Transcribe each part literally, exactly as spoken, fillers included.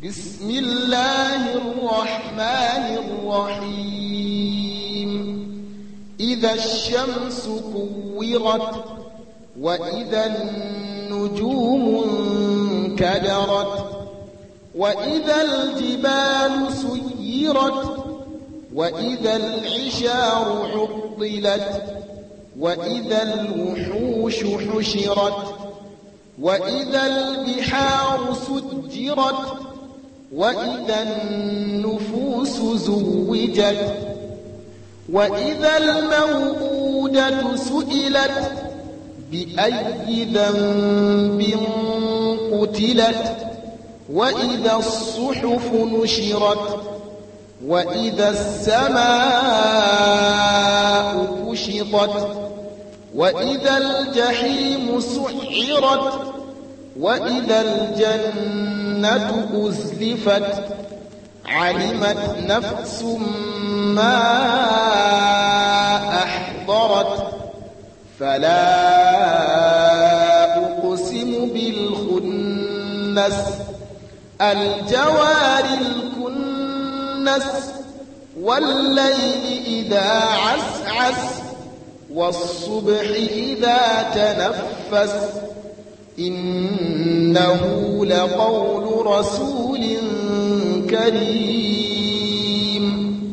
بسم الله الرحمن الرحيم إذا الشمس كورت وإذا النجوم انكدرت وإذا الجبال سيرت وإذا العشار عطلت وإذا الوحوش حشرت وإذا البحار سجرت وإذا النفوس زوجت وإذا الموءودة سئلت بأي ذنب قتلت وإذا الصحف نشرت وإذا السماء كشطت وإذا الجحيم سعرت وإذا الجنة أزلفت علمت نفس ما أحضرت فلا أقسم بالخنس الجوار الكنس والليل إذا عسعس والصبح إذا تنفس إنه لقول رسول كريم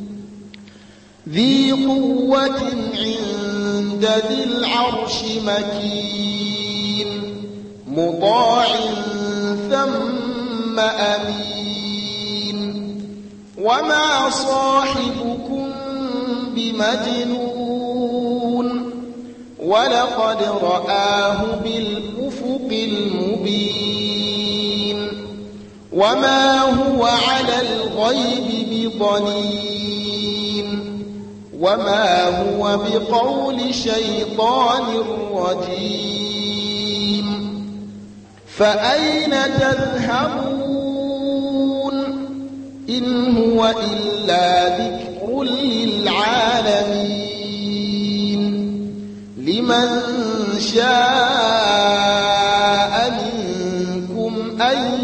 ذي قوة عند ذي العرش مكين مطاع ثم أمين وما صاحبكم بمجنون ولقد رآه بالأفق المبين وما هو على الغيب بضنين وما هو بقول شيطان رجيم فأين تذهبون إن هو إلا ذكر للعالمين لمن شاء منكم أن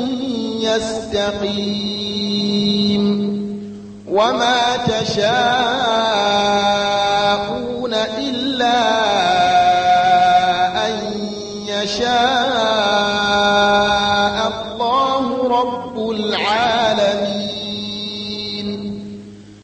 يستقيم وما تشاءون إلا